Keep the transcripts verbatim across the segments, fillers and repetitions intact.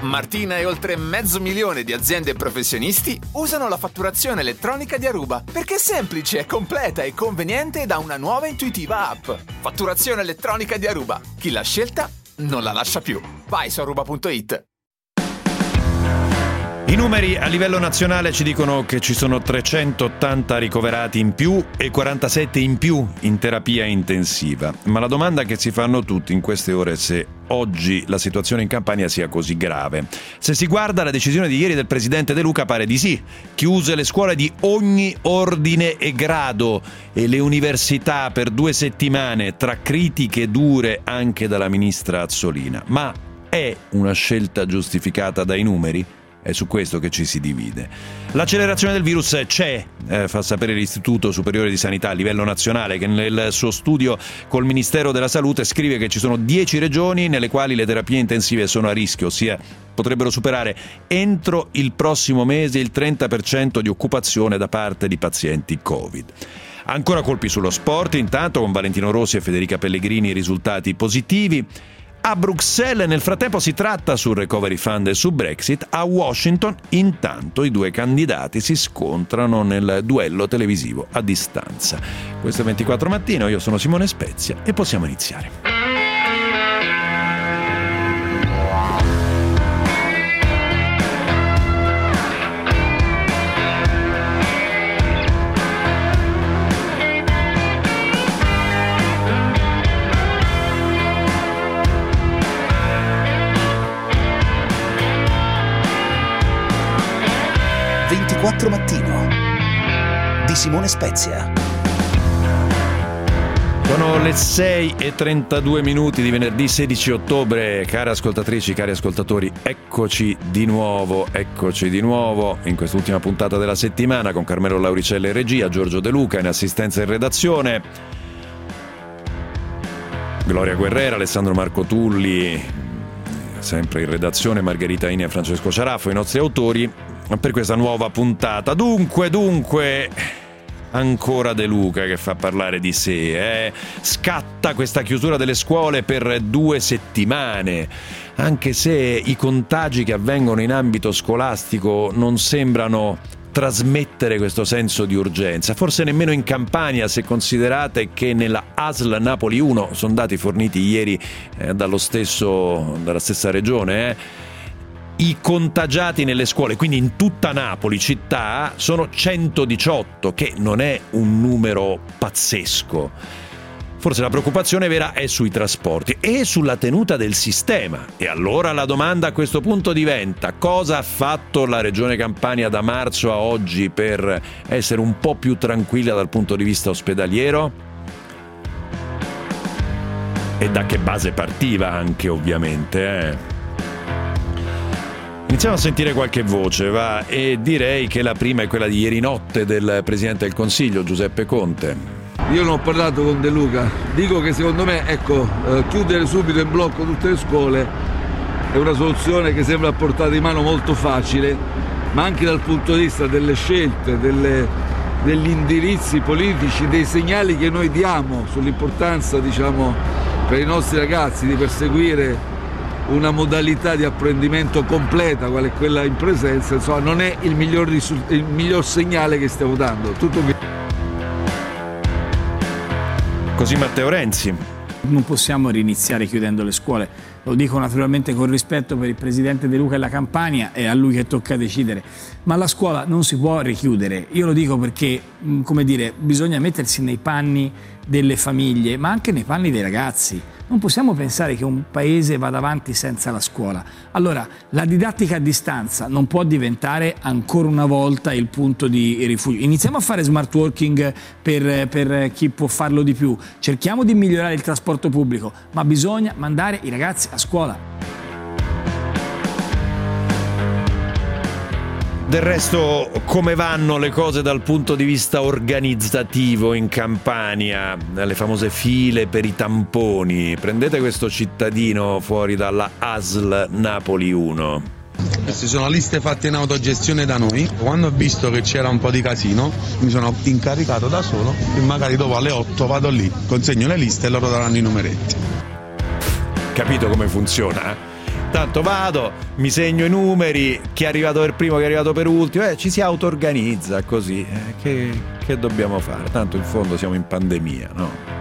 Martina e oltre mezzo milione di aziende e professionisti usano la fatturazione elettronica di Aruba perché è semplice, è completa e conveniente da una nuova e intuitiva app. Fatturazione elettronica di Aruba. Chi l'ha scelta non la lascia più. Vai su aruba punto it. I numeri a livello nazionale ci dicono che ci sono trecentottanta ricoverati in più e quarantasette in più in terapia intensiva. Ma la domanda che si fanno tutti in queste ore è se oggi la situazione in Campania sia così grave. Se si guarda la decisione di ieri del presidente De Luca pare di sì. Chiuse le scuole di ogni ordine e grado e le università per due settimane, tra critiche dure anche dalla ministra Azzolina. Ma è una scelta giustificata dai numeri? È su questo che ci si divide. L'accelerazione del virus c'è, eh, fa sapere l'Istituto Superiore di Sanità a livello nazionale, che nel suo studio col Ministero della Salute scrive che ci sono dieci regioni nelle quali le terapie intensive sono a rischio, ossia potrebbero superare entro il prossimo mese il trenta per cento di occupazione da parte di pazienti Covid. Ancora colpi sullo sport, intanto con Valentino Rossi e Federica Pellegrini risultati positivi. A Bruxelles nel frattempo si tratta sul Recovery Fund e su Brexit. A Washington intanto i due candidati si scontrano nel duello televisivo a distanza. Questo è ventiquattro Mattino, io sono Simone Spezia e possiamo iniziare. ventiquattro Mattino di Simone Spezia. Sono le sei e trentadue minuti di venerdì sedici ottobre. Care ascoltatrici, cari ascoltatori, eccoci di nuovo, eccoci di nuovo in quest'ultima puntata della settimana con Carmelo Lauricella in regia, Giorgio De Luca in assistenza e redazione, Gloria Guerrera, Alessandro Marco Tulli sempre in redazione, Margherita Ini e Francesco Ciaraffo, i nostri autori per questa nuova puntata. Dunque, dunque, ancora De Luca che fa parlare di sé, eh? Scatta questa chiusura delle scuole per due settimane, anche se i contagi che avvengono in ambito scolastico non sembrano trasmettere questo senso di urgenza, forse nemmeno in Campania, se considerate che nella A S L Napoli uno, sono dati forniti ieri eh, dallo stesso, dalla stessa regione, eh, i contagiati nelle scuole, quindi in tutta Napoli città, sono centodiciotto, che non è un numero pazzesco. Forse la preoccupazione vera è sui trasporti e sulla tenuta del sistema. E allora la domanda a questo punto diventa: cosa ha fatto la Regione Campania da marzo a oggi per essere un po' più tranquilla dal punto di vista ospedaliero? E da che base partiva anche, ovviamente, eh? Iniziamo a sentire qualche voce, va, e direi che la prima è quella di ieri notte del Presidente del Consiglio, Giuseppe Conte. Io non ho parlato con De Luca, dico che secondo me, ecco, eh, chiudere subito in blocco tutte le scuole è una soluzione che sembra a portata di mano molto facile, ma anche dal punto di vista delle scelte, delle, degli indirizzi politici, dei segnali che noi diamo sull'importanza, diciamo, per i nostri ragazzi di perseguire una modalità di apprendimento completa, quale è quella in presenza, insomma, non è il miglior, risul- il miglior segnale che stiamo dando. Tutto qui. Così Matteo Renzi. Non possiamo riniziare chiudendo le scuole, lo dico naturalmente con rispetto per il Presidente De Luca e la Campania, è a lui che tocca decidere, ma la scuola non si può richiudere. Io lo dico perché, come dire, bisogna mettersi nei panni delle famiglie, ma anche nei panni dei ragazzi. Non possiamo pensare che un paese vada avanti senza la scuola. Allora, la didattica a distanza non può diventare ancora una volta il punto di rifugio. Iniziamo a fare smart working per, per chi può farlo di più. Cerchiamo di migliorare il trasporto pubblico, ma bisogna mandare i ragazzi a scuola. Del resto, come vanno le cose dal punto di vista organizzativo in Campania? Le famose file per i tamponi. Prendete questo cittadino fuori dalla A S L Napoli uno. Queste sono liste fatte in autogestione da noi. Quando ho visto che c'era un po' di casino, mi sono incaricato da solo e magari dopo alle otto vado lì, consegno le liste e loro daranno i numeretti. Capito come funziona? tanto vado, mi segno i numeri, chi è arrivato per primo, chi è arrivato per ultimo, eh, ci si auto-organizza così, eh, che, che dobbiamo fare? Tanto in fondo siamo in pandemia, no?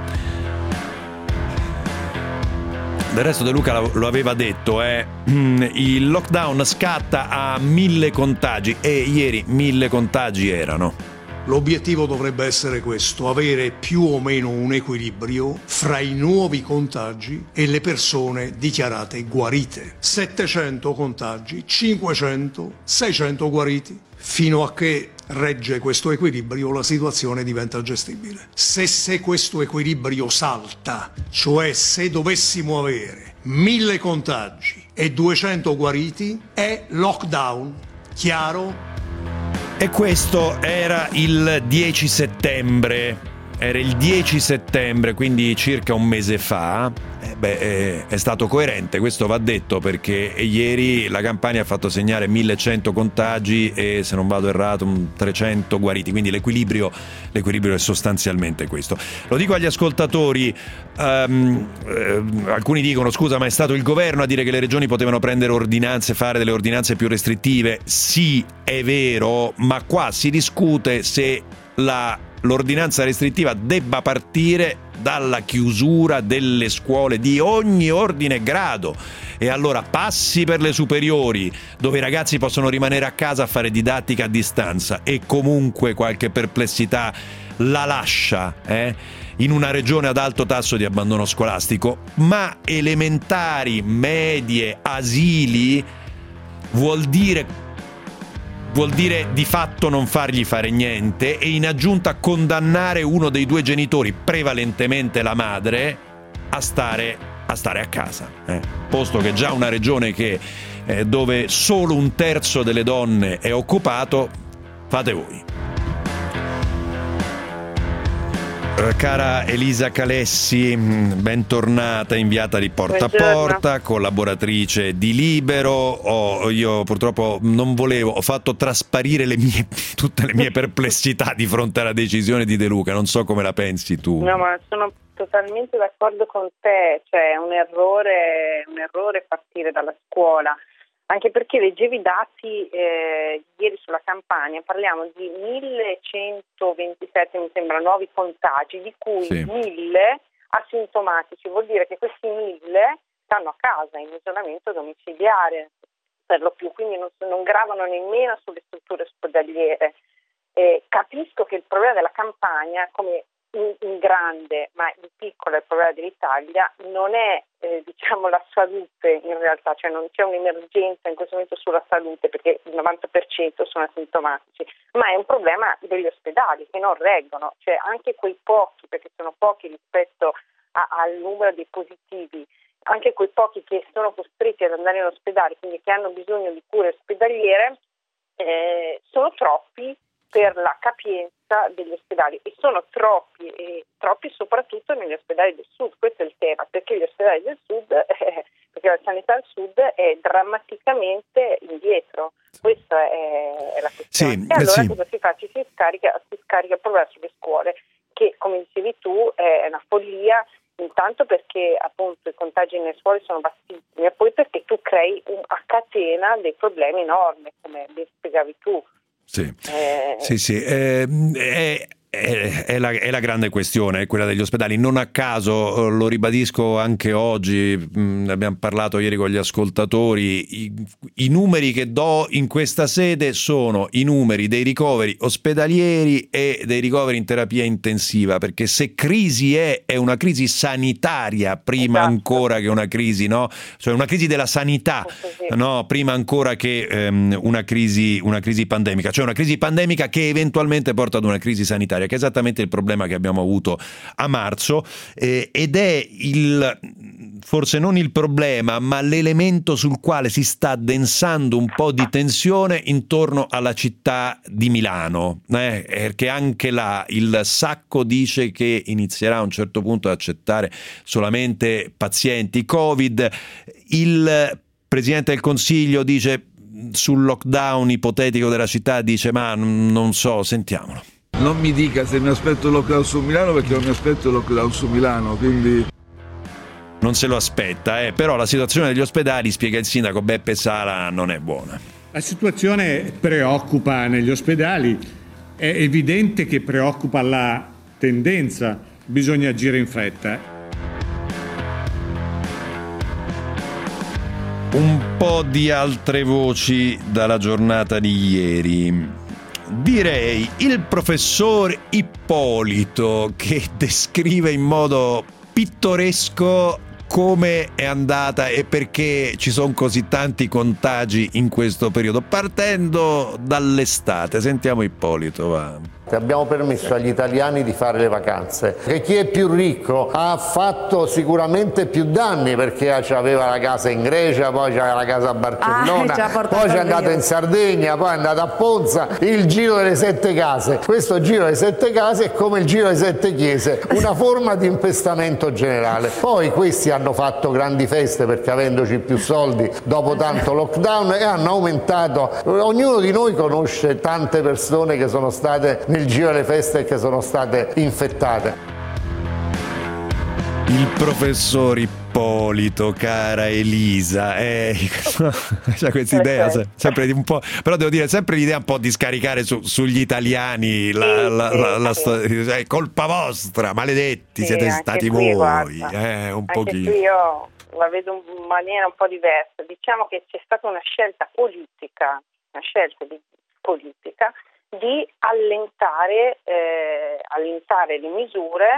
Del resto De Luca lo aveva detto, eh, il lockdown scatta a mille contagi e ieri mille contagi erano. L'obiettivo dovrebbe essere questo, avere più o meno un equilibrio fra i nuovi contagi e le persone dichiarate guarite. settecento contagi, cinquecento, seicento guariti. Fino a che regge questo equilibrio la situazione diventa gestibile. Se, se questo equilibrio salta, cioè se dovessimo avere mille contagi e duecento guariti, è lockdown. Chiaro? E questo era il dieci settembre, era il dieci settembre, quindi circa un mese fa. Eh beh, è, è stato coerente, questo va detto, perché ieri la Campania ha fatto segnare millecento contagi e, se non vado errato, trecento guariti, quindi l'equilibrio, l'equilibrio è sostanzialmente questo. Lo dico agli ascoltatori, um, eh, alcuni dicono scusa ma è stato il governo a dire che le regioni potevano prendere ordinanze, fare delle ordinanze più restrittive. Sì, è vero, ma qua si discute se la, l'ordinanza restrittiva debba partire dalla chiusura delle scuole di ogni ordine e grado. E allora passi per le superiori, dove i ragazzi possono rimanere a casa a fare didattica a distanza e comunque qualche perplessità la lascia, eh? in una regione ad alto tasso di abbandono scolastico, ma elementari, medie, asili vuol dire vuol dire di fatto non fargli fare niente e in aggiunta condannare uno dei due genitori, prevalentemente la madre, a stare a stare a casa, eh. Posto che già una regione che eh, dove solo un terzo delle donne è occupato, fate voi. Cara Elisa Calessi, bentornata, inviata di Porta Buongiorno. a Porta, collaboratrice di Libero. Oh, io purtroppo non volevo, ho fatto trasparire le mie, tutte le mie perplessità di fronte alla decisione di De Luca, non so come la pensi tu. No, ma sono totalmente d'accordo con te, cioè è un errore, un errore partire dalla scuola. Anche perché leggevi i dati eh, ieri sulla Campania, parliamo di millecentoventisette, mi sembra, nuovi contagi, di cui sì. mille asintomatici. Vuol dire che questi mille stanno a casa, in isolamento domiciliare, per lo più, quindi non, non gravano nemmeno sulle strutture ospedaliere. Eh, capisco che il problema della Campania, come in, in grande, ma in piccolo il problema dell'Italia, non è eh, diciamo la salute in realtà, cioè non c'è un'emergenza in questo momento sulla salute perché il novanta per cento sono asintomatici, ma è un problema degli ospedali che non reggono, cioè anche quei pochi, perché sono pochi rispetto a, al numero dei positivi, anche quei pochi che sono costretti ad andare in ospedale, quindi che hanno bisogno di cure ospedaliere, eh, sono troppi per la capienza degli ospedali e sono troppi e troppi soprattutto negli ospedali del sud. Questo è il tema, perché gli ospedali del sud eh, perché la sanità al sud è drammaticamente indietro. Questa è, è la questione. Sì, e allora sì. cosa si fa? Ci si scarica, si scarica il problema sulle scuole, che come dicevi tu è una follia, intanto perché appunto i contagi nelle scuole sono bassissimi e poi perché tu crei un, a catena dei problemi enormi, come ben spiegavi tu. Sì, Eh, sì, sì. Eh, è, è, è, la, è la grande questione, è quella degli ospedali. Non a caso, lo ribadisco anche oggi, mh, abbiamo parlato ieri con gli ascoltatori, i, i numeri che do in questa sede sono i numeri dei ricoveri ospedalieri e dei ricoveri in terapia intensiva, perché se crisi è, è una crisi sanitaria prima Esatto. ancora che una crisi, no? Cioè una crisi della sanità, Così. no? Prima ancora che um, una crisi, una crisi pandemica, cioè una crisi pandemica che eventualmente porta ad una crisi sanitaria, che è esattamente il problema che abbiamo avuto a marzo, eh, ed è il forse non il problema, ma l'elemento sul quale si sta addensando un po' di tensione intorno alla città di Milano, eh, perché anche là il Sacco dice che inizierà a un certo punto ad accettare solamente pazienti Covid, il Presidente del Consiglio dice sul lockdown ipotetico della città, dice ma non so, sentiamolo. Non mi dica se mi aspetto il lockdown su Milano, perché non mi aspetto il lockdown su Milano, quindi... non se lo aspetta, eh. Però la situazione degli ospedali, spiega il sindaco Beppe Sala, non è buona. La situazione preoccupa negli ospedali, è evidente che preoccupa la tendenza, bisogna agire in fretta. Un po' di altre voci dalla giornata di ieri. Direi il professor Ippolito, che descrive in modo pittoresco come è andata e perché ci sono così tanti contagi in questo periodo, partendo dall'estate. Sentiamo Ippolito, va. Abbiamo permesso agli italiani di fare le vacanze, che chi è più ricco ha fatto sicuramente più danni, perché aveva la casa in Grecia, poi c'aveva la casa a Barcellona, ah, poi c'è andato in Sardegna, poi è andato a Ponza, il giro delle sette case. Questo giro delle sette case è come il giro delle sette chiese, una forma di infestamento generale. Poi questi hanno fatto grandi feste perché avendoci più soldi dopo tanto lockdown, e hanno aumentato. Ognuno di noi conosce tante persone che sono state nel giro delle feste e che sono state infettate. Il professor Ippolito, cara Elisa, eh, c'è questa idea sempre di un po', però devo dire sempre l'idea un po' di scaricare su, sugli italiani la, la, la, la, la è colpa vostra, maledetti, sì, siete stati voi, guarda, eh, un anche pochino. Qui io la vedo in maniera un po' diversa. Diciamo che c'è stata una scelta politica, una scelta di politica di allentare, eh, allentare le misure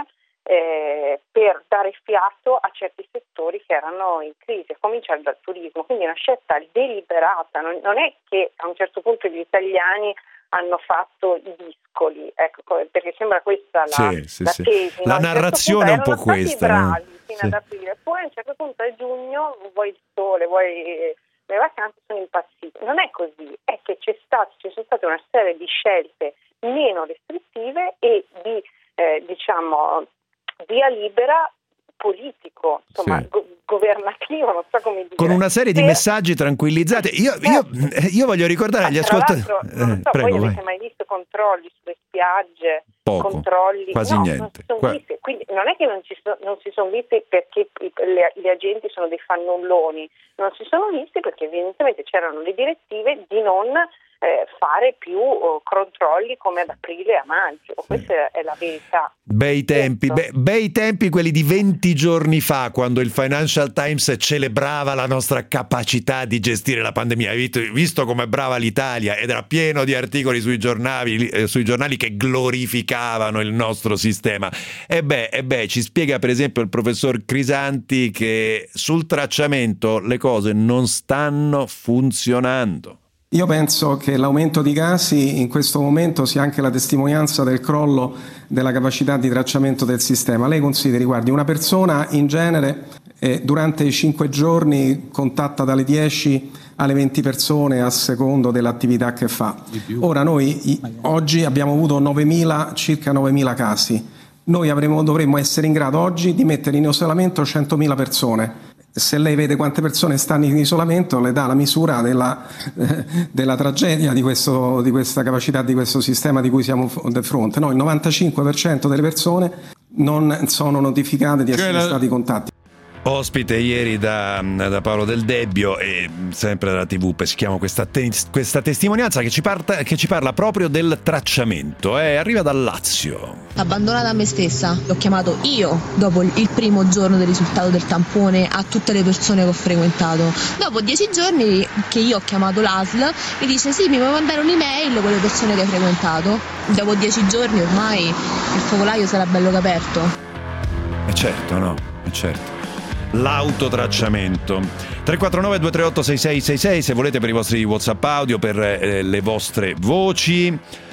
eh, per dare fiato a certi settori che erano in crisi, a cominciare dal turismo. Quindi una scelta deliberata, non, non è che a un certo punto gli italiani hanno fatto i discoli, ecco, perché sembra questa la, sì, sì, la sì. tesi. La no? narrazione è un po' questa. Bravi, no? fino sì. ad aprile. Poi a un certo punto a giugno vuoi il sole, vuoi le vacanze, sono impazzite. Non è così, è che c'è stato, ci sono state una serie di scelte meno restrittive e di eh, diciamo via libera politico, insomma, sì. go- governativo, non so come dire. Con una serie di per... messaggi tranquillizzati. Io, io, io voglio ricordare agli ascoltatori. Non so, eh, prego, voi avete vai. mai visto controlli sulle spiagge? Poco, controlli? quasi no, niente. Non, si visti. Quindi non è che non, ci so, non si sono visti perché le, gli agenti sono dei fannulloni, non si sono visti perché evidentemente c'erano le direttive di non eh, fare più oh, controlli come ad aprile e a maggio. Sì. Questa è la verità. Bei tempi, be, bei tempi quelli di venti giorni fa, quando il Financial Times celebrava la nostra capacità di gestire la pandemia. Hai visto, visto com'è brava l'Italia, ed era pieno di articoli sui giornali, eh, sui giornali che glorificavano il nostro sistema. E beh, e beh, ci spiega per esempio il professor Crisanti che sul tracciamento le cose non stanno funzionando. Io penso che l'aumento di casi in questo momento sia anche la testimonianza del crollo della capacità di tracciamento del sistema. Lei consideri, guardi, una persona in genere eh, durante i cinque giorni contatta dalle dieci alle venti persone a secondo dell'attività che fa. Ora noi i, oggi abbiamo avuto novemila, circa novemila casi. Noi avremo, dovremmo essere in grado oggi di mettere in isolamento centomila persone. Se lei vede quante persone stanno in isolamento, le dà la misura della, eh, della tragedia di, questo, di questa capacità di questo sistema di cui siamo di fronte. No, il novantacinque per cento delle persone non sono notificate di essere la... stati contatti. Ospite ieri da, da Paolo Del Debbio e sempre dalla tivù peschiamo questa, te, questa testimonianza che ci, parta, che ci parla proprio del tracciamento, eh, arriva dal Lazio. Abbandonata a me stessa, l'ho chiamato io dopo il primo giorno del risultato del tampone a tutte le persone che ho frequentato. Dopo dieci giorni che io ho chiamato l'A S L mi dice sì, mi puoi mandare un'email con le persone che hai frequentato. Dopo dieci giorni ormai il focolaio sarà bello che aperto. E certo, no, è certo. L'autotracciamento tre quattro nove due tre otto sei sei sei sei se volete per i vostri WhatsApp audio, per eh, le vostre voci.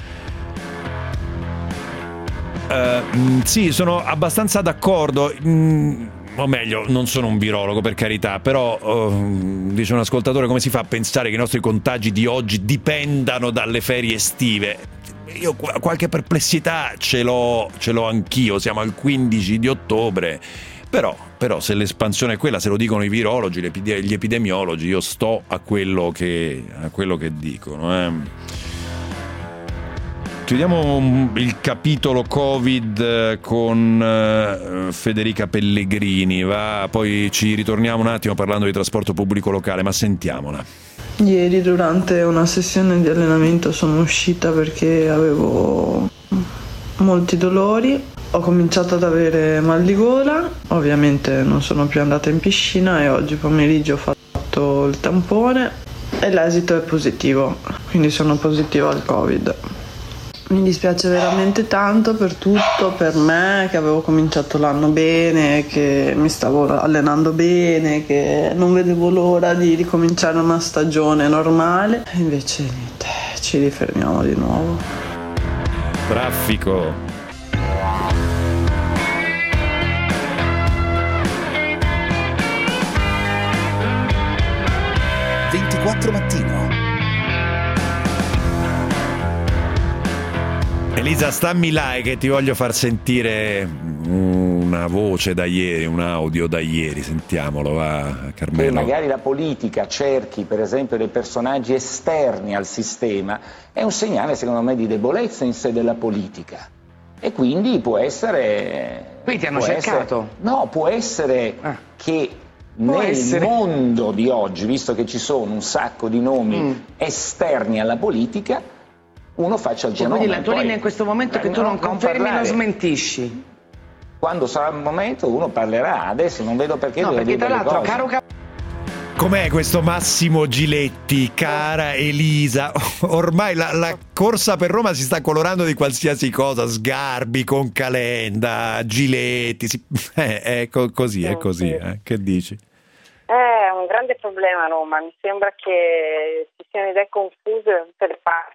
Uh, sì, sono abbastanza d'accordo, mm, o meglio, non sono un virologo per carità, però uh, dice un ascoltatore, come si fa a pensare che i nostri contagi di oggi dipendano dalle ferie estive? Io qualche perplessità ce l'ho, ce l'ho anch'io, siamo al quindici di ottobre. Però, però se l'espansione è quella, se lo dicono i virologi, gli epidemiologi, io sto a quello che, a quello che dicono. Eh. Chiudiamo il capitolo Covid con Federica Pellegrini, va? Poi ci ritorniamo un attimo parlando di trasporto pubblico locale, ma sentiamola. Ieri durante una sessione di allenamento sono uscita perché avevo molti dolori, ho cominciato ad avere mal di gola, ovviamente non sono più andata in piscina e oggi pomeriggio ho fatto il tampone e l'esito è positivo, quindi sono positiva al Covid. Mi dispiace veramente tanto per tutto, per me che avevo cominciato l'anno bene, che mi stavo allenando bene, che non vedevo l'ora di ricominciare una stagione normale. E invece niente, ci rifermiamo di nuovo. Traffico. ventiquattro Mattino. Elisa, stammi là che ti voglio far sentire una voce da ieri, un audio da ieri, sentiamolo, va Carmelo. Che magari la politica cerchi per esempio dei personaggi esterni al sistema è un segnale secondo me di debolezza in sé della politica e quindi può essere... Qui ti hanno può cercato? Essere, no, può essere ah. che può nel essere. mondo di oggi, visto che ci sono un sacco di nomi mm. esterni alla politica, uno faccia il cioè, genoma. Quindi la tua linea in questo momento è che tu non, non confermi e non smentisci. Quando sarà il momento uno parlerà, adesso non vedo perché no, deve perché dire tra l'altro cose. caro cap- Com'è questo Massimo Giletti, cara Elisa? Ormai la, la corsa per Roma si sta colorando di qualsiasi cosa, Sgarbi con Calenda, Giletti, si... eh, è co- così, è così, eh. Che dici? È un grande problema a Roma, mi sembra che ci siano idee confuse da tutte le parti.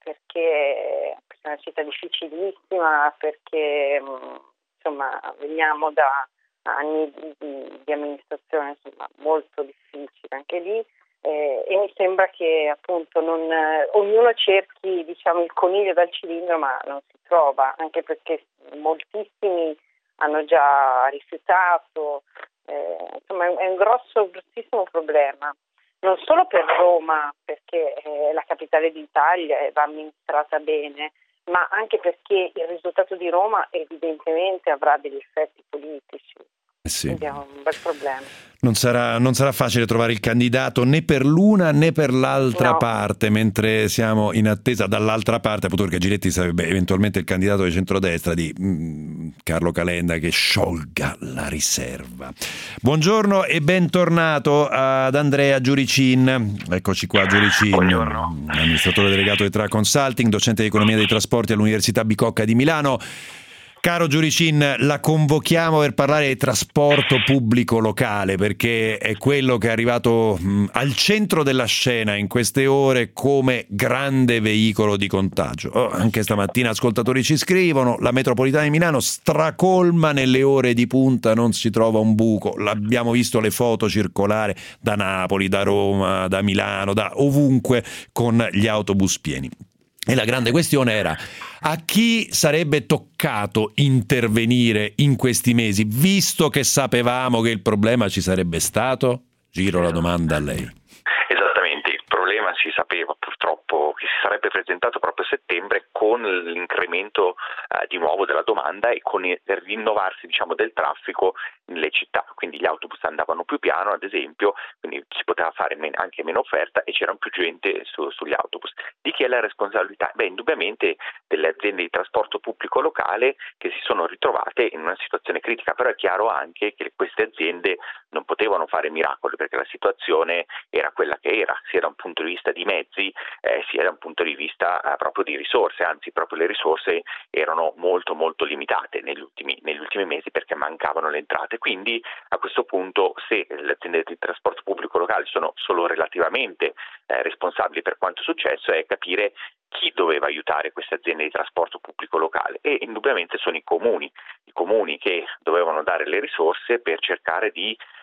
Perché, perché è una città difficilissima, perché insomma veniamo da anni di, di, di amministrazione insomma, molto difficile anche lì eh, e mi sembra che appunto non, eh, ognuno cerchi diciamo il coniglio dal cilindro ma non si trova, anche perché moltissimi hanno già rifiutato, eh, insomma è un grosso, grossissimo problema. Non solo per Roma, perché è la capitale d'Italia e va amministrata bene, ma anche perché il risultato di Roma evidentemente avrà degli effetti politici. Sì. Quindi è un bel problema. Non sarà, non sarà facile trovare il candidato né per l'una né per l'altra no. parte, mentre siamo in attesa dall'altra parte, appunto perché Giletti sarebbe eventualmente il candidato di centrodestra di mm, Carlo Calenda che sciolga la riserva. Buongiorno e bentornato ad Andrea Giuricin. Eccoci qua Giuricin, buongiorno. Amministratore delegato di Tra Consulting, docente di economia dei trasporti all'Università Bicocca di Milano. Caro Giuricin, la convochiamo per parlare di trasporto pubblico locale perché è quello che è arrivato mh, al centro della scena in queste ore come grande veicolo di contagio. Oh, anche stamattina ascoltatori ci scrivono, la metropolitana di Milano stracolma nelle ore di punta, non si trova un buco, l'abbiamo visto le foto circolare da Napoli, da Roma, da Milano, da ovunque con gli autobus pieni. E la grande questione era a chi sarebbe toccato intervenire in questi mesi, visto che sapevamo che il problema ci sarebbe stato? Giro la domanda a lei. Esattamente, il problema si sapeva purtroppo che si sarebbe presentato proprio a settembre con l'incremento eh, di nuovo della domanda e con il rinnovarsi diciamo del traffico nelle città, quindi gli autobus andavano più piano ad esempio, quindi si poteva fare men- anche meno offerta e c'era più gente su- sugli autobus. Di chi è la responsabilità? Beh, indubbiamente delle aziende di trasporto pubblico locale che si sono ritrovate in una situazione critica, però è chiaro anche che queste aziende non potevano fare miracoli perché la situazione era quella che era, sia da un punto di vista di mezzi eh, sia da un punto di vista eh, proprio di risorse, anzi proprio le risorse erano molto molto limitate negli ultimi, negli ultimi mesi perché mancavano le entrate. Quindi a questo punto se le aziende di trasporto pubblico locale sono solo relativamente eh, responsabili per quanto è successo è capire chi doveva aiutare queste aziende di trasporto pubblico locale e indubbiamente sono i comuni, i comuni che dovevano dare le risorse per cercare di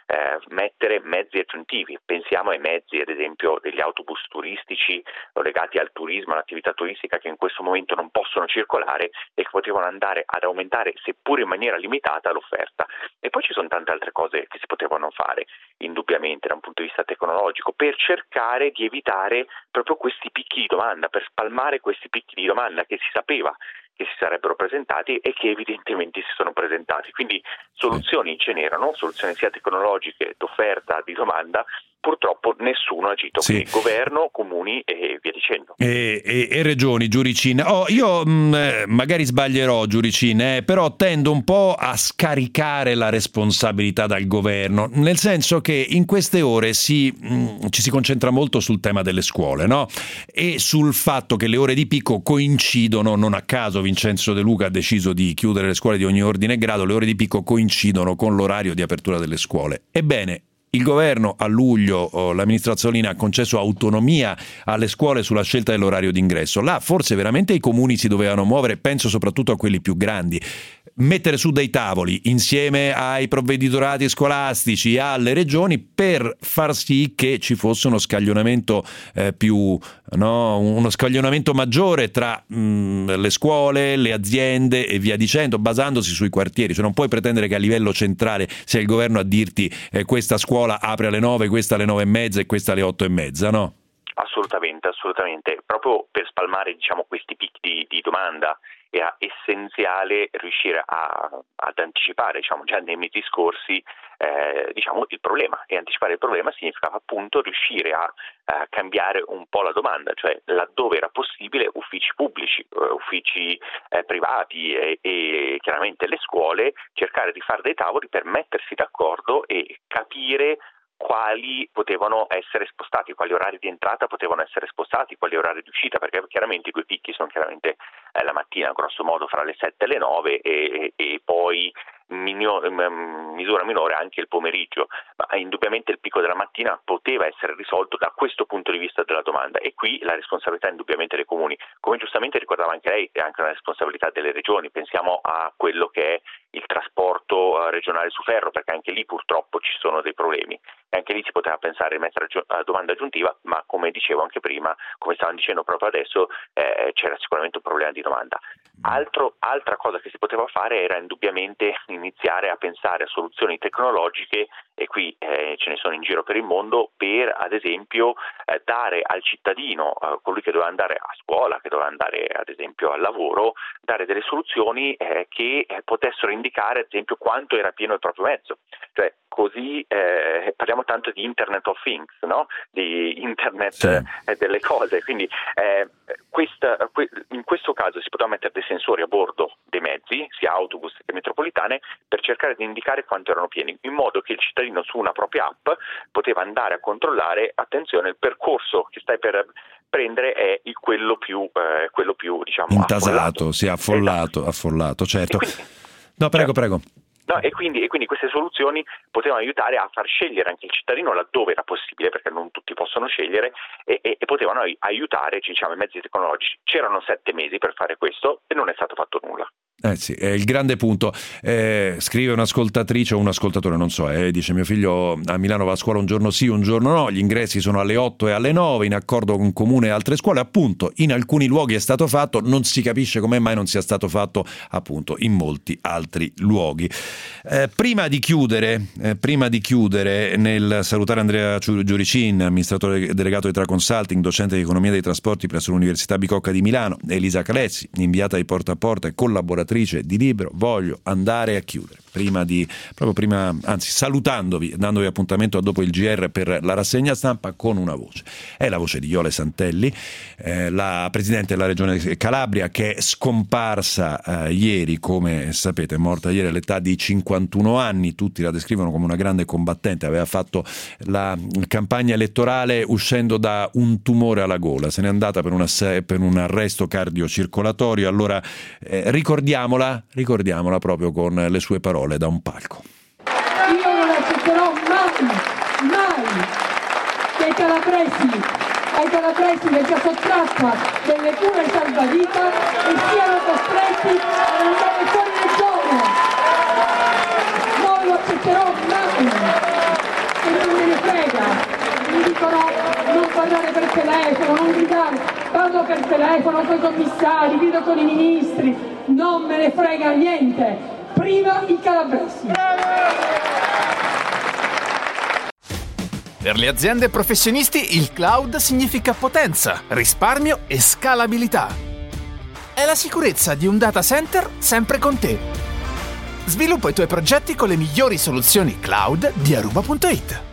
eh, mettere mezzi aggiuntivi. Pensiamo ai mezzi, ad esempio, degli autobus turistici o legati al turismo, all'attività turistica, che in questo momento non possono circolare e che potevano andare ad aumentare, seppur in maniera limitata, l'offerta. E poi ci sono tante altre cose che si potevano fare, indubbiamente, da un punto di vista tecnologico, per cercare di evitare proprio questi picchi di domanda, per spalmare questi picchi di domanda che si sapeva che si sarebbero presentati e che evidentemente si sono presentati. Quindi soluzioni ce n'erano, soluzioni sia tecnologiche, d'offerta, di domanda. Purtroppo nessuno ha agito, sì. Quindi governo, comuni e via dicendo. E, e, e regioni, Giuricin. Oh, io mh, magari sbaglierò, Giuricin, eh, però tendo un po' a scaricare la responsabilità dal governo, nel senso che in queste ore si, mh, ci si concentra molto sul tema delle scuole, no? E sul fatto che le ore di picco coincidono, non a caso Vincenzo De Luca ha deciso di chiudere le scuole di ogni ordine e grado, le ore di picco coincidono con l'orario di apertura delle scuole. Ebbene, il governo a luglio, oh, la ministra Azzolina ha concesso autonomia alle scuole sulla scelta dell'orario d'ingresso. Là forse veramente i comuni si dovevano muovere, penso soprattutto a quelli più grandi, mettere su dei tavoli insieme ai provveditorati scolastici, alle regioni, per far sì che ci fosse uno scaglionamento eh, più, no, uno scaglionamento maggiore tra mh, le scuole, le aziende e via dicendo, basandosi sui quartieri. Cioè non puoi pretendere che a livello centrale sia il governo a dirti eh, questa scuola apre alle nove, questa alle nove e mezza e questa alle otto e mezza, no? Assolutamente, assolutamente. Proprio per spalmare, diciamo, questi picchi di, di domanda era essenziale riuscire a, ad anticipare, diciamo, già nei mesi scorsi eh, diciamo, il problema, e anticipare il problema significava appunto riuscire a, a cambiare un po' la domanda, cioè laddove era possibile uffici pubblici, uh, uffici eh, privati e, e chiaramente le scuole, cercare di fare dei tavoli per mettersi d'accordo e capire quali potevano essere spostati, quali orari di entrata potevano essere spostati, quali orari di uscita, perché chiaramente i due picchi sono chiaramente eh, la mattina, grosso modo fra le sette e le nove, e, e poi minor, misura minore anche il pomeriggio, ma indubbiamente il picco della mattina poteva essere risolto da questo punto di vista della domanda, e qui la responsabilità è indubbiamente dei comuni. Come giustamente ricordava anche lei, è anche una responsabilità delle regioni. Pensiamo a quello che è il trasporto regionale su ferro, perché anche lì purtroppo ci sono dei problemi, e anche lì si poteva pensare di mettere a domanda aggiuntiva, ma come dicevo anche prima, come stavano dicendo proprio adesso, eh, c'era sicuramente un problema di domanda. Altro, altra cosa che si poteva fare era indubbiamente iniziare a pensare a soluzioni tecnologiche, e qui eh, ce ne sono in giro per il mondo, per ad esempio eh, dare al cittadino, eh, colui che doveva andare a scuola, che doveva andare ad esempio al lavoro, dare delle soluzioni eh, che eh, potessero indicare ad esempio quanto era pieno il proprio mezzo. Cioè così eh, parliamo tanto di Internet of Things, no? Di Internet sì. eh, delle cose, quindi eh, questa, in questo caso si poteva mettere dei sensori a bordo dei mezzi, sia autobus che metropolitane, per cercare di indicare quanto erano pieni, in modo che il cittadino su una propria app poteva andare a controllare, attenzione, il percorso che stai per prendere è il, quello più eh, quello più diciamo intasato, affollato. sì, affollato, esatto. affollato, certo. Quindi, no, prego, prego. No, e quindi, e quindi queste soluzioni potevano aiutare a far scegliere anche il cittadino laddove era possibile, perché non tutti possono scegliere, e, e, e potevano aiutare, diciamo, i mezzi tecnologici. C'erano sette mesi per fare questo e non è stato fatto nulla. Eh sì, è il grande punto. Eh, scrive un'ascoltatrice o un ascoltatore, non so, eh, dice: mio figlio a Milano va a scuola un giorno sì, un giorno no, gli ingressi sono alle otto e alle nove, in accordo con comune e altre scuole. Appunto, in alcuni luoghi è stato fatto, non si capisce come mai non sia stato fatto appunto in molti altri luoghi. Eh, prima di chiudere, eh, prima di chiudere, nel salutare Andrea Giuricin, amministratore delegato di Tra Consulting, docente di economia dei trasporti presso l'Università Bicocca di Milano, Elisa Calezzi, inviata di Porta a Porta e collaboratrice di Libero, voglio andare a chiudere. Prima di, proprio prima, anzi salutandovi, dandovi appuntamento a dopo il G R per la rassegna stampa, con una voce. È la voce di Iole Santelli, eh, la Presidente della Regione Calabria, che è scomparsa eh, ieri, come sapete, è morta ieri all'età di cinquantuno anni, tutti la descrivono come una grande combattente, aveva fatto la campagna elettorale uscendo da un tumore alla gola, se n'è andata per, una, per un arresto cardiocircolatorio. Allora eh, ricordiamola, ricordiamola proprio con le sue parole da un palco. Io non accetterò mai, mai che i calabresi, ai calabresi venga sottratta delle cure salvavita e siano costretti ad andare fuori regione. Non lo accetterò mai. dicono non parlare per telefono, non gridare, parlo per telefono con i commissari, grido con i ministri, non me ne frega niente, prima i calabresi. Per le aziende e professionisti il cloud significa potenza, risparmio e scalabilità. È la sicurezza di un data center sempre con te. Sviluppa i tuoi progetti con le migliori soluzioni cloud di Aruba punto it.